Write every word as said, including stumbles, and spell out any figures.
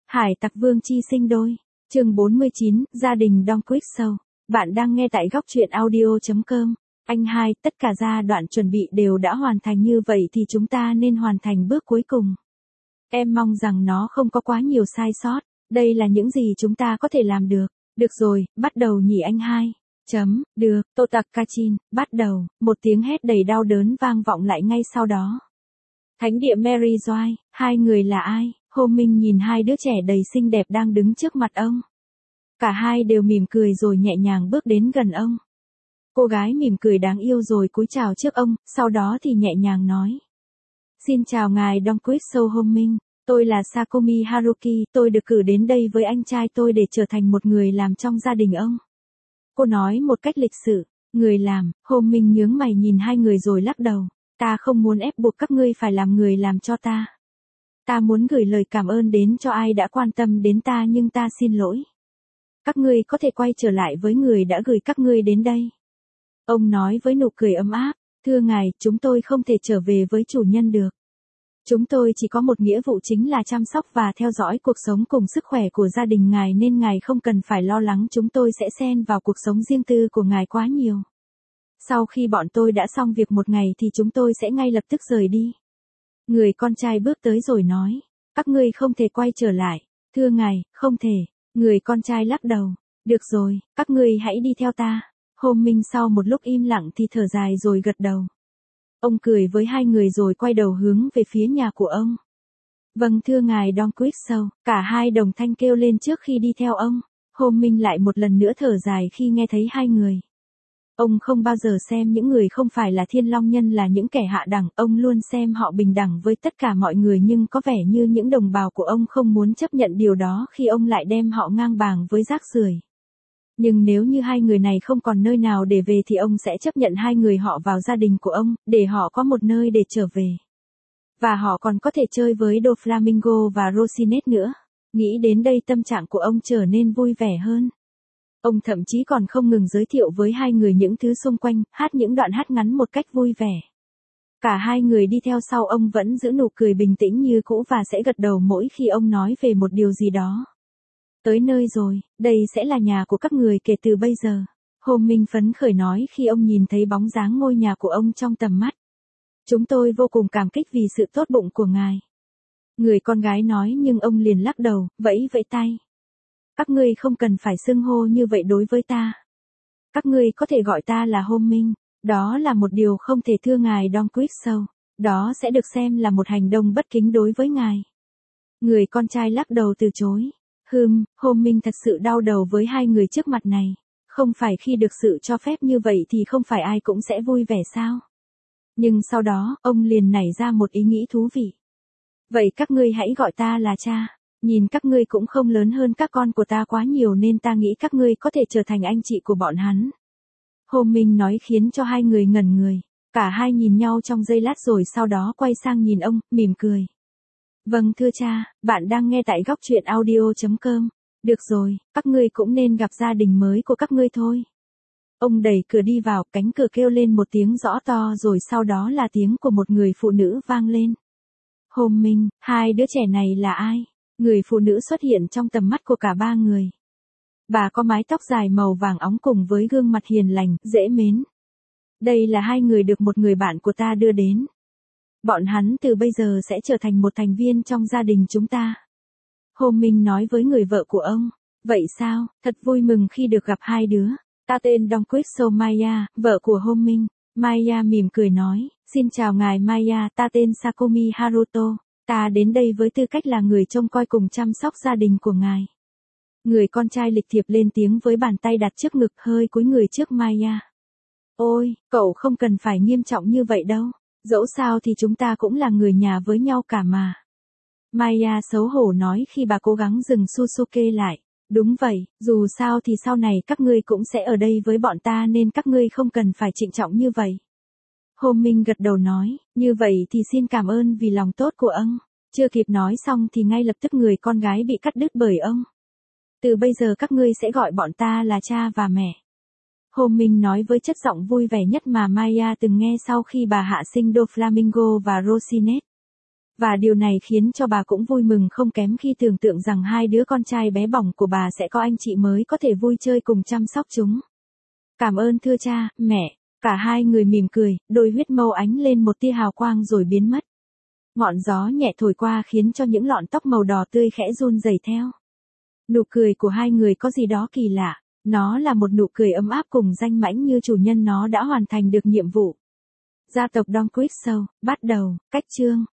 Hải tặc vương chi sinh đôi. Chương bốn mươi chín, gia đình Don Quick Show. Bạn đang nghe tại góc truyện audio chấm com. Anh hai, tất cả giai đoạn chuẩn bị đều đã hoàn thành như vậy thì chúng ta nên hoàn thành bước cuối cùng. Em mong rằng nó không có quá nhiều sai sót. Đây là những gì chúng ta có thể làm được. Được rồi, bắt đầu nhỉ anh hai. Chấm, được, Totakachin, bắt đầu. Một tiếng hét đầy đau đớn vang vọng lại ngay sau đó. Thánh địa Mary Joy, hai người là ai? Hồ Minh nhìn hai đứa trẻ đầy xinh đẹp đang đứng trước mặt ông. Cả hai đều mỉm cười rồi nhẹ nhàng bước đến gần ông. Cô gái mỉm cười đáng yêu rồi cúi chào trước ông, sau đó thì nhẹ nhàng nói. Xin chào ngài Don Quick Show Hồ Minh, tôi là Sakomi Haruki, tôi được cử đến đây với anh trai tôi để trở thành một người làm trong gia đình ông. Cô nói một cách lịch sự, người làm. Hồ Minh nhướng mày nhìn hai người rồi lắc đầu. Ta không muốn ép buộc các ngươi phải làm người làm cho ta. Ta muốn gửi lời cảm ơn đến cho ai đã quan tâm đến ta nhưng ta xin lỗi. Các ngươi có thể quay trở lại với người đã gửi các ngươi đến đây. Ông nói với nụ cười ấm áp, thưa ngài, chúng tôi không thể trở về với chủ nhân được. Chúng tôi chỉ có một nghĩa vụ chính là chăm sóc và theo dõi cuộc sống cùng sức khỏe của gia đình ngài nên ngài không cần phải lo lắng chúng tôi sẽ xen vào cuộc sống riêng tư của ngài quá nhiều. Sau khi bọn tôi đã xong việc một ngày thì chúng tôi sẽ ngay lập tức rời đi. Người con trai bước tới rồi nói, các ngươi không thể quay trở lại. Thưa ngài, không thể. Người con trai lắc đầu, được rồi, các ngươi hãy đi theo ta. Hồ Minh sau một lúc im lặng thì thở dài rồi gật đầu. Ông cười với hai người rồi quay đầu hướng về phía nhà của ông. Vâng thưa ngài Don Quick Show, cả hai đồng thanh kêu lên trước khi đi theo ông. Hồ Minh lại một lần nữa thở dài khi nghe thấy hai người. Ông không bao giờ xem những người không phải là thiên long nhân là những kẻ hạ đẳng, ông luôn xem họ bình đẳng với tất cả mọi người nhưng có vẻ như những đồng bào của ông không muốn chấp nhận điều đó khi ông lại đem họ ngang bằng với rác rưởi. Nhưng nếu như hai người này không còn nơi nào để về thì ông sẽ chấp nhận hai người họ vào gia đình của ông, để họ có một nơi để trở về. Và họ còn có thể chơi với Doflamingo và Rosinette nữa. Nghĩ đến đây tâm trạng của ông trở nên vui vẻ hơn. Ông thậm chí còn không ngừng giới thiệu với hai người những thứ xung quanh, hát những đoạn hát ngắn một cách vui vẻ. Cả hai người đi theo sau ông vẫn giữ nụ cười bình tĩnh như cũ và sẽ gật đầu mỗi khi ông nói về một điều gì đó. Tới nơi rồi, đây sẽ là nhà của các người kể từ bây giờ. Hồ Minh phấn khởi nói khi ông nhìn thấy bóng dáng ngôi nhà của ông trong tầm mắt. Chúng tôi vô cùng cảm kích vì sự tốt bụng của ngài. Người con gái nói nhưng ông liền lắc đầu, vẫy vẫy tay. Các ngươi không cần phải xưng hô như vậy đối với ta. Các ngươi có thể gọi ta là Hồ Minh. Đó là một điều không thể thưa ngài Don Quick Show. Đó sẽ được xem là một hành động bất kính đối với ngài. Người con trai lắc đầu từ chối. Hừm, Hồ Minh thật sự đau đầu với hai người trước mặt này. Không phải khi được sự cho phép như vậy thì không phải ai cũng sẽ vui vẻ sao? Nhưng sau đó, ông liền nảy ra một ý nghĩ thú vị. Vậy các ngươi hãy gọi ta là cha. Nhìn các ngươi cũng không lớn hơn các con của ta quá nhiều nên ta nghĩ các ngươi có thể trở thành anh chị của bọn hắn. Hồ Minh nói khiến cho hai người ngẩn người. Cả hai nhìn nhau trong giây lát rồi sau đó quay sang nhìn ông, mỉm cười. Vâng thưa cha, bạn đang nghe tại góc truyện audio chấm com. Được rồi, các ngươi cũng nên gặp gia đình mới của các ngươi thôi. Ông đẩy cửa đi vào, cánh cửa kêu lên một tiếng rõ to rồi sau đó là tiếng của một người phụ nữ vang lên. Hồ Minh, hai đứa trẻ này là ai? Người phụ nữ xuất hiện trong tầm mắt của cả ba người. Bà có mái tóc dài màu vàng óng cùng với gương mặt hiền lành, dễ mến. Đây là hai người được một người bạn của ta đưa đến. Bọn hắn từ bây giờ sẽ trở thành một thành viên trong gia đình chúng ta. Hồ Minh nói với người vợ của ông. Vậy sao, thật vui mừng khi được gặp hai đứa. Ta tên Don Quick Show Maya, vợ của Hồ Minh. Maya mỉm cười nói, xin chào ngài Maya, ta tên Sakomi Haruto. Ta đến đây với tư cách là người trông coi cùng chăm sóc gia đình của ngài. Người con trai lịch thiệp lên tiếng với bàn tay đặt trước ngực hơi cúi người trước Maya. Ôi, cậu không cần phải nghiêm trọng như vậy đâu. Dẫu sao thì chúng ta cũng là người nhà với nhau cả mà. Maya xấu hổ nói khi bà cố gắng dừng Susuke lại. Đúng vậy, dù sao thì sau này các ngươi cũng sẽ ở đây với bọn ta nên các ngươi không cần phải trịnh trọng như vậy. Hồ Minh gật đầu nói, như vậy thì xin cảm ơn vì lòng tốt của ông. Chưa kịp nói xong thì ngay lập tức người con gái bị cắt đứt bởi ông. Từ bây giờ các ngươi sẽ gọi bọn ta là cha và mẹ. Hồ Minh nói với chất giọng vui vẻ nhất mà Maya từng nghe sau khi bà hạ sinh Doflamingo và Rosinette. Và điều này khiến cho bà cũng vui mừng không kém khi tưởng tượng rằng hai đứa con trai bé bỏng của bà sẽ có anh chị mới có thể vui chơi cùng chăm sóc chúng. Cảm ơn thưa cha, mẹ. Cả hai người mỉm cười, đôi huyết mâu ánh lên một tia hào quang rồi biến mất. Ngọn gió nhẹ thổi qua khiến cho những lọn tóc màu đỏ tươi khẽ run rẩy theo. Nụ cười của hai người có gì đó kỳ lạ, nó là một nụ cười ấm áp cùng danh mãnh như chủ nhân nó đã hoàn thành được nhiệm vụ. Gia tộc Donquist Show, bắt đầu, cách chương.